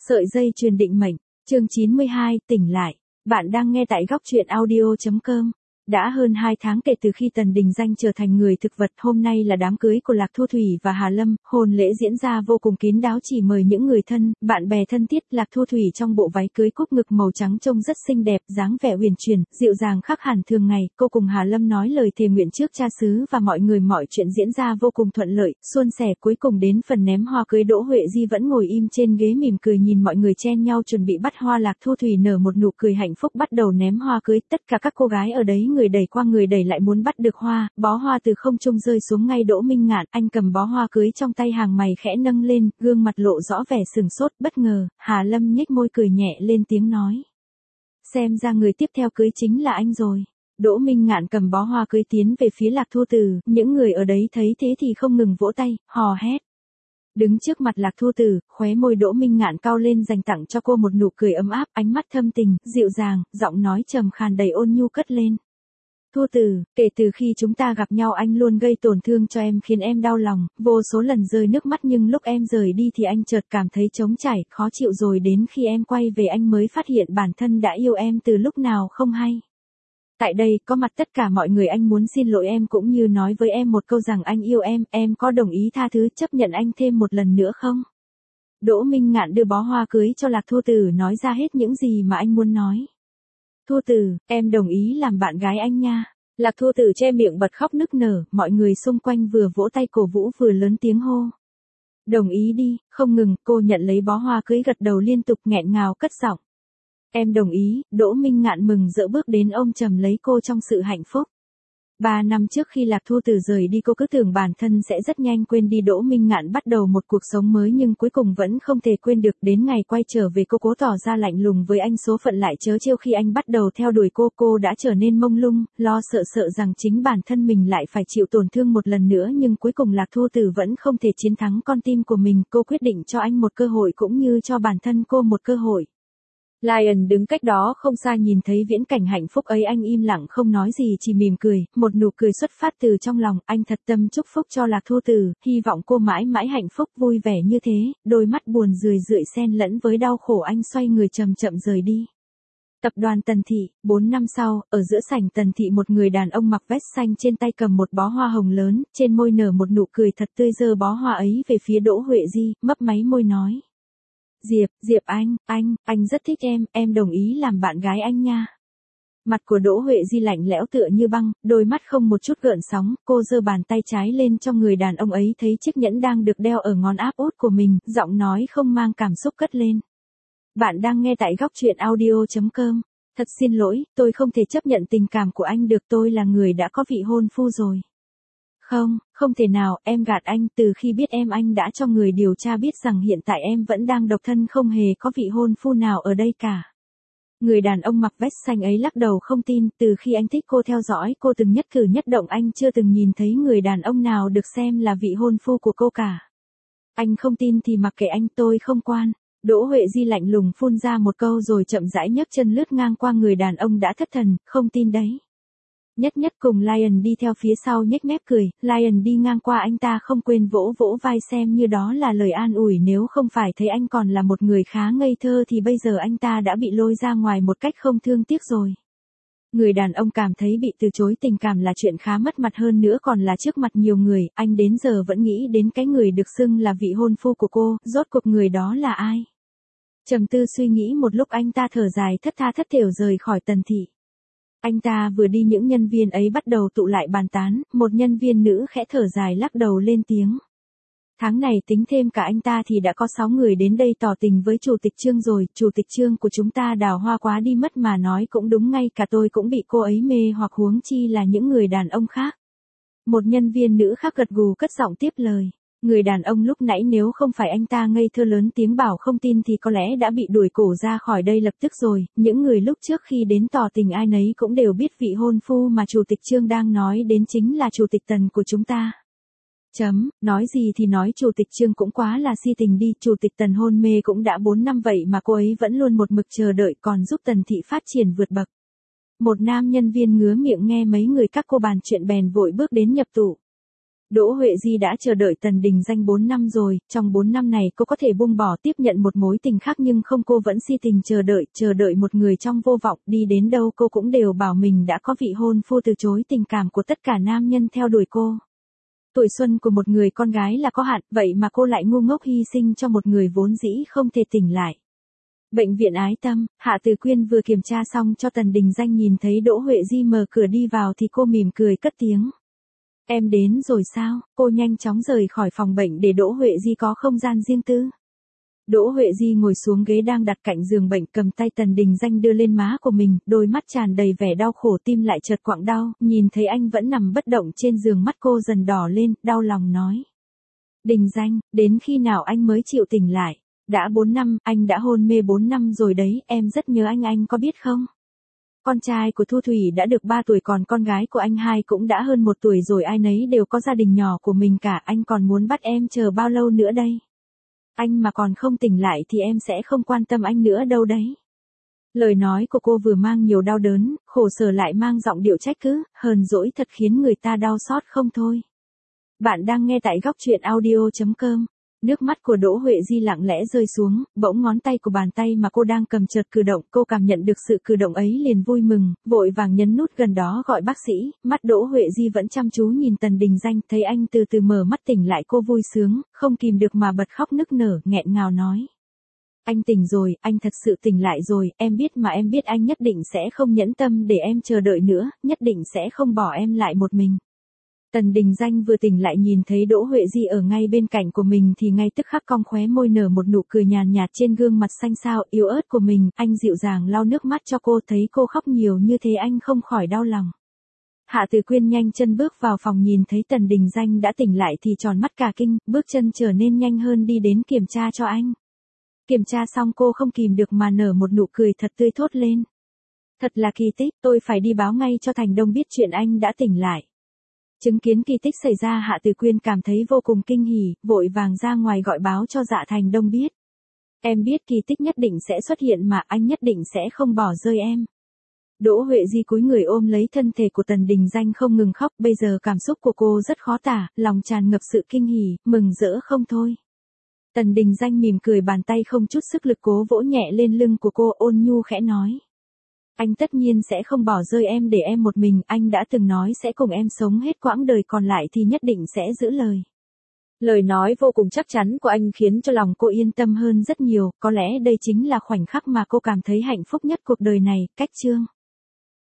Sợi dây truyền định mệnh, chương 92, tỉnh lại. Bạn đang nghe tại góc truyện audio.com. Đã hơn 2 tháng kể từ khi Tần Đình Danh trở thành người thực vật, hôm nay là đám cưới của Lạc Thu Thủy và Hà Lâm, hôn lễ diễn ra vô cùng kín đáo, chỉ mời những người thân, bạn bè thân thiết. Lạc Thu Thủy trong bộ váy cưới cúc ngực màu trắng trông rất xinh đẹp, dáng vẻ huyền chuyển, dịu dàng khác hẳn thường ngày. Cô cùng Hà Lâm nói lời thề nguyện trước cha xứ và mọi người, mọi chuyện diễn ra vô cùng thuận lợi, suôn sẻ. Cuối cùng đến phần ném hoa cưới, Đỗ Huệ Di vẫn ngồi im trên ghế mỉm cười nhìn mọi người chen nhau chuẩn bị bắt hoa. Lạc Thu Thủy nở một nụ cười hạnh phúc bắt đầu ném hoa cưới, tất cả các cô gái ở đấy người đẩy qua người đẩy lại muốn bắt được hoa, bó hoa từ không trung rơi xuống ngay Đỗ Minh Ngạn, anh cầm bó hoa cưới trong tay, hàng mày khẽ nâng lên, gương mặt lộ rõ vẻ sừng sốt, bất ngờ. Hà Lâm nhếch môi cười nhẹ lên tiếng nói: xem ra người tiếp theo cưới chính là anh rồi. Đỗ Minh Ngạn cầm bó hoa cưới tiến về phía Lạc Thu Tử, những người ở đấy thấy thế thì không ngừng vỗ tay, hò hét. Đứng trước mặt Lạc Thu Tử, khóe môi Đỗ Minh Ngạn cau lên, dành tặng cho cô một nụ cười ấm áp, ánh mắt thâm tình, dịu dàng, giọng nói trầm khàn đầy ôn nhu cất lên: Thu Tử, kể từ khi chúng ta gặp nhau anh luôn gây tổn thương cho em, khiến em đau lòng, vô số lần rơi nước mắt, nhưng lúc em rời đi thì anh chợt cảm thấy trống trải, khó chịu, rồi đến khi em quay về anh mới phát hiện bản thân đã yêu em từ lúc nào không hay. Tại đây, có mặt tất cả mọi người, anh muốn xin lỗi em cũng như nói với em một câu rằng anh yêu em có đồng ý tha thứ, chấp nhận anh thêm một lần nữa không? Đỗ Minh Ngạn đưa bó hoa cưới cho Lạc Thu Tử, nói ra hết những gì mà anh muốn nói. Thu Tử, em đồng ý làm bạn gái anh nha. Lạc Thu Tử che miệng bật khóc nức nở, mọi người xung quanh vừa vỗ tay cổ vũ vừa lớn tiếng hô: đồng ý đi. Không ngừng, cô nhận lấy bó hoa cưới gật đầu liên tục, nghẹn ngào cất giọng: em đồng ý. Đỗ Minh Ngạn mừng rỡ bước đến ôm chầm lấy cô trong sự hạnh phúc. 3 năm trước khi Lạc Thu Tử rời đi, cô cứ tưởng bản thân sẽ rất nhanh quên đi Đỗ Minh Ngạn, bắt đầu một cuộc sống mới, nhưng cuối cùng vẫn không thể quên được. Đến ngày quay trở về, cô cố tỏ ra lạnh lùng với anh, số phận lại trớ trêu khi anh bắt đầu theo đuổi cô đã trở nên mông lung, lo sợ rằng chính bản thân mình lại phải chịu tổn thương một lần nữa, nhưng cuối cùng Lạc Thu Tử vẫn không thể chiến thắng con tim của mình. Cô quyết định cho anh một cơ hội cũng như cho bản thân cô một cơ hội. Lion đứng cách đó không xa nhìn thấy viễn cảnh hạnh phúc ấy, anh im lặng không nói gì, chỉ mỉm cười, một nụ cười xuất phát từ trong lòng. Anh thật tâm chúc phúc cho Lạc Thu Tử, hy vọng cô mãi mãi hạnh phúc vui vẻ như thế. Đôi mắt buồn rười rượi xen lẫn với đau khổ, anh xoay người chậm chậm rời đi. Tập đoàn Tần Thị. 4 năm sau, ở giữa sảnh Tần Thị, một người đàn ông mặc vest xanh, trên tay cầm một bó hoa hồng lớn, trên môi nở một nụ cười thật tươi, giơ bó hoa ấy về phía Đỗ Huệ Di, mấp máy môi nói: Diệp anh rất thích em đồng ý làm bạn gái anh nha. Mặt của Đỗ Huệ Di lạnh lẽo tựa như băng, đôi mắt không một chút gợn sóng, cô giơ bàn tay trái lên cho người đàn ông ấy thấy chiếc nhẫn đang được đeo ở ngón áp út của mình, giọng nói không mang cảm xúc cất lên: bạn đang nghe tại góc truyện audio.com. Thật xin lỗi, tôi không thể chấp nhận tình cảm của anh được, tôi là người đã có vị hôn phu rồi. Không thể nào, em gạt anh, từ khi biết em anh đã cho người điều tra biết rằng hiện tại em vẫn đang độc thân, không hề có vị hôn phu nào ở đây cả. Người đàn ông mặc vest xanh ấy lắc đầu không tin, từ khi anh thích cô, theo dõi cô từng nhất cử nhất động, anh chưa từng nhìn thấy người đàn ông nào được xem là vị hôn phu của cô cả. Anh không tin thì mặc kệ anh, tôi không quan. Đỗ Huệ Di lạnh lùng phun ra một câu rồi chậm rãi nhấc chân lướt ngang qua người đàn ông đã thất thần, không tin đấy. Nhất cùng Lion đi theo phía sau nhếch mép cười, Lion đi ngang qua anh ta không quên vỗ vỗ vai xem như đó là lời an ủi, nếu không phải thấy anh còn là một người khá ngây thơ thì bây giờ anh ta đã bị lôi ra ngoài một cách không thương tiếc rồi. Người đàn ông cảm thấy bị từ chối tình cảm là chuyện khá mất mặt, hơn nữa còn là trước mặt nhiều người, anh đến giờ vẫn nghĩ đến cái người được xưng là vị hôn phu của cô, rốt cuộc người đó là ai? Trầm tư suy nghĩ một lúc, anh ta thở dài thất tha thất thểu rời khỏi Tần Thị. Anh ta vừa đi, những nhân viên ấy bắt đầu tụ lại bàn tán, một nhân viên nữ khẽ thở dài lắc đầu lên tiếng: tháng này tính thêm cả anh ta thì đã có 6 người đến đây tỏ tình với chủ tịch Trương rồi, chủ tịch Trương của chúng ta đào hoa quá đi mất, mà nói cũng đúng, ngay cả tôi cũng bị cô ấy mê hoặc, huống chi là những người đàn ông khác. Một nhân viên nữ khác gật gù cất giọng tiếp lời: người đàn ông lúc nãy nếu không phải anh ta ngây thơ lớn tiếng bảo không tin thì có lẽ đã bị đuổi cổ ra khỏi đây lập tức rồi. Những người lúc trước khi đến tỏ tình ai nấy cũng đều biết vị hôn phu mà chủ tịch Trương đang nói đến chính là chủ tịch Tần của chúng ta. Nói gì thì nói, chủ tịch Trương cũng quá là si tình đi, chủ tịch Tần hôn mê cũng đã 4 năm vậy mà cô ấy vẫn luôn một mực chờ đợi, còn giúp Tần Thị phát triển vượt bậc. Một nam nhân viên ngứa miệng nghe mấy người các cô bàn chuyện bèn vội bước đến nhập tụ. Đỗ Huệ Di đã chờ đợi Tần Đình Danh 4 năm rồi, trong 4 năm này cô có thể buông bỏ tiếp nhận một mối tình khác nhưng không, cô vẫn si tình chờ đợi một người trong vô vọng, đi đến đâu cô cũng đều bảo mình đã có vị hôn phu, từ chối tình cảm của tất cả nam nhân theo đuổi cô. Tuổi xuân của một người con gái là có hạn, vậy mà cô lại ngu ngốc hy sinh cho một người vốn dĩ không thể tỉnh lại. Bệnh viện Ái Tâm, Hạ Từ Quyên vừa kiểm tra xong cho Tần Đình Danh, nhìn thấy Đỗ Huệ Di mở cửa đi vào thì cô mỉm cười cất tiếng. Em đến rồi sao? Cô nhanh chóng rời khỏi phòng bệnh để Đỗ Huệ Di có không gian riêng tư. Đỗ Huệ Di ngồi xuống ghế đang đặt cạnh giường bệnh, cầm tay Tần Đình Danh đưa lên má của mình, đôi mắt tràn đầy vẻ đau khổ, tim lại chợt quặn đau, nhìn thấy anh vẫn nằm bất động trên giường, mắt cô dần đỏ lên, đau lòng nói. Đình Danh, đến khi nào anh mới chịu tỉnh lại? Đã 4 năm, anh đã hôn mê 4 năm rồi đấy, em rất nhớ anh có biết không? Con trai của Thu Thủy đã được 3 tuổi, còn con gái của anh hai cũng đã hơn 1 tuổi rồi, ai nấy đều có gia đình nhỏ của mình cả, anh còn muốn bắt em chờ bao lâu nữa đây? Anh mà còn không tỉnh lại thì em sẽ không quan tâm anh nữa đâu đấy. Lời nói của cô vừa mang nhiều đau đớn, khổ sở lại mang giọng điệu trách cứ, hờn dỗi thật khiến người ta đau xót không thôi. Bạn đang nghe tại góc truyện audio.com. Nước mắt của Đỗ Huệ Di lặng lẽ rơi xuống, bỗng ngón tay của bàn tay mà cô đang cầm chợt cử động, cô cảm nhận được sự cử động ấy liền vui mừng, vội vàng nhấn nút gần đó gọi bác sĩ, mắt Đỗ Huệ Di vẫn chăm chú nhìn Tần Đình Danh, thấy anh từ từ mở mắt tỉnh lại cô vui sướng, không kìm được mà bật khóc nức nở, nghẹn ngào nói. Anh tỉnh rồi, anh thật sự tỉnh lại rồi, em biết mà, em biết anh nhất định sẽ không nhẫn tâm để em chờ đợi nữa, nhất định sẽ không bỏ em lại một mình. Tần Đình Danh vừa tỉnh lại nhìn thấy Đỗ Huệ Di ở ngay bên cạnh của mình thì ngay tức khắc cong khóe môi nở một nụ cười nhàn nhạt trên gương mặt xanh xao yếu ớt của mình, anh dịu dàng lau nước mắt cho cô, thấy cô khóc nhiều như thế anh không khỏi đau lòng. Hạ Từ Quyên nhanh chân bước vào phòng, nhìn thấy Tần Đình Danh đã tỉnh lại thì tròn mắt cả kinh, bước chân trở nên nhanh hơn đi đến kiểm tra cho anh. Kiểm tra xong cô không kìm được mà nở một nụ cười thật tươi thốt lên. Thật là kỳ tích, tôi phải đi báo ngay cho Thành Đông biết chuyện anh đã tỉnh lại. Chứng kiến kỳ tích xảy ra, Hạ Từ Quyên cảm thấy vô cùng kinh hỉ, vội vàng ra ngoài gọi báo cho Dạ Thành Đông biết. Em biết kỳ tích nhất định sẽ xuất hiện mà, anh nhất định sẽ không bỏ rơi em. Đỗ Huệ Di cúi người ôm lấy thân thể của Tần Đình Danh không ngừng khóc, bây giờ cảm xúc của cô rất khó tả, lòng tràn ngập sự kinh hỉ, mừng rỡ không thôi. Tần Đình Danh mỉm cười, bàn tay không chút sức lực cố vỗ nhẹ lên lưng của cô, ôn nhu khẽ nói. Anh tất nhiên sẽ không bỏ rơi em để em một mình, anh đã từng nói sẽ cùng em sống hết quãng đời còn lại thì nhất định sẽ giữ lời. Lời nói vô cùng chắc chắn của anh khiến cho lòng cô yên tâm hơn rất nhiều, có lẽ đây chính là khoảnh khắc mà cô cảm thấy hạnh phúc nhất cuộc đời này. Cách chương